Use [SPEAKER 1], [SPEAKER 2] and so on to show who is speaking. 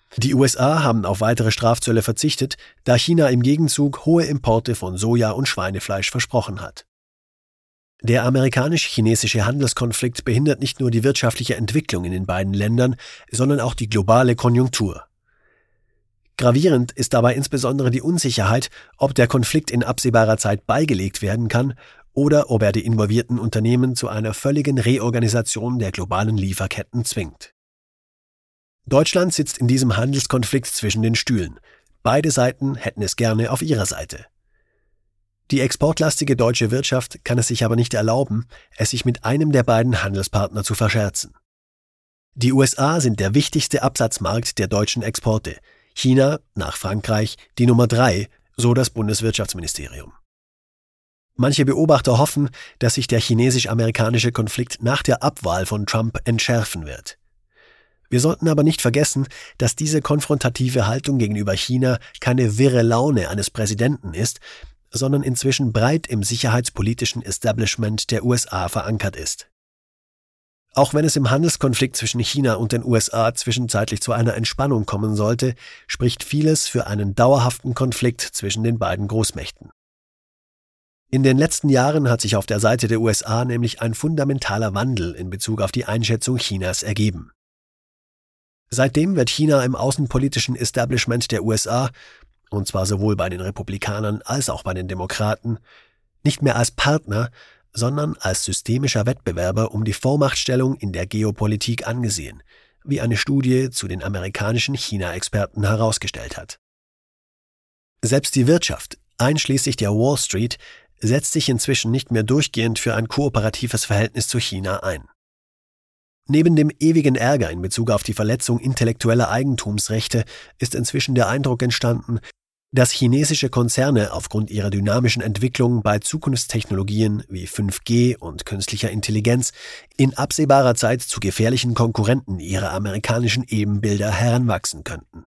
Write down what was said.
[SPEAKER 1] Die USA haben auf weitere Strafzölle verzichtet, da China im Gegenzug hohe Importe von Soja und Schweinefleisch versprochen hat. Der amerikanisch-chinesische Handelskonflikt behindert nicht nur die wirtschaftliche Entwicklung in den beiden Ländern, sondern auch die globale Konjunktur. Gravierend ist dabei insbesondere die Unsicherheit, ob der Konflikt in absehbarer Zeit beigelegt werden kann oder ob er die involvierten Unternehmen zu einer völligen Reorganisation der globalen Lieferketten zwingt. Deutschland sitzt in diesem Handelskonflikt zwischen den Stühlen. Beide Seiten hätten es gerne auf ihrer Seite. Die exportlastige deutsche Wirtschaft kann es sich aber nicht erlauben, es sich mit einem der beiden Handelspartner zu verscherzen. Die USA sind der wichtigste Absatzmarkt der deutschen Exporte. China, nach Frankreich, die Nummer 3, so das Bundeswirtschaftsministerium. Manche Beobachter hoffen, dass sich der chinesisch-amerikanische Konflikt nach der Abwahl von Trump entschärfen wird. Wir sollten aber nicht vergessen, dass diese konfrontative Haltung gegenüber China keine wirre Laune eines Präsidenten ist, sondern inzwischen breit im sicherheitspolitischen Establishment der USA verankert ist. Auch wenn es im Handelskonflikt zwischen China und den USA zwischenzeitlich zu einer Entspannung kommen sollte, spricht vieles für einen dauerhaften Konflikt zwischen den beiden Großmächten. In den letzten Jahren hat sich auf der Seite der USA nämlich ein fundamentaler Wandel in Bezug auf die Einschätzung Chinas ergeben. Seitdem wird China im außenpolitischen Establishment der USA, und zwar sowohl bei den Republikanern als auch bei den Demokraten, nicht mehr als Partner, sondern als systemischer Wettbewerber um die Vormachtstellung in der Geopolitik angesehen, wie eine Studie zu den amerikanischen China-Experten herausgestellt hat. Selbst die Wirtschaft, einschließlich der Wall Street, setzt sich inzwischen nicht mehr durchgehend für ein kooperatives Verhältnis zu China ein. Neben dem ewigen Ärger in Bezug auf die Verletzung intellektueller Eigentumsrechte ist inzwischen der Eindruck entstanden, dass chinesische Konzerne aufgrund ihrer dynamischen Entwicklung bei Zukunftstechnologien wie 5G und künstlicher Intelligenz in absehbarer Zeit zu gefährlichen Konkurrenten ihrer amerikanischen Ebenbilder heranwachsen könnten.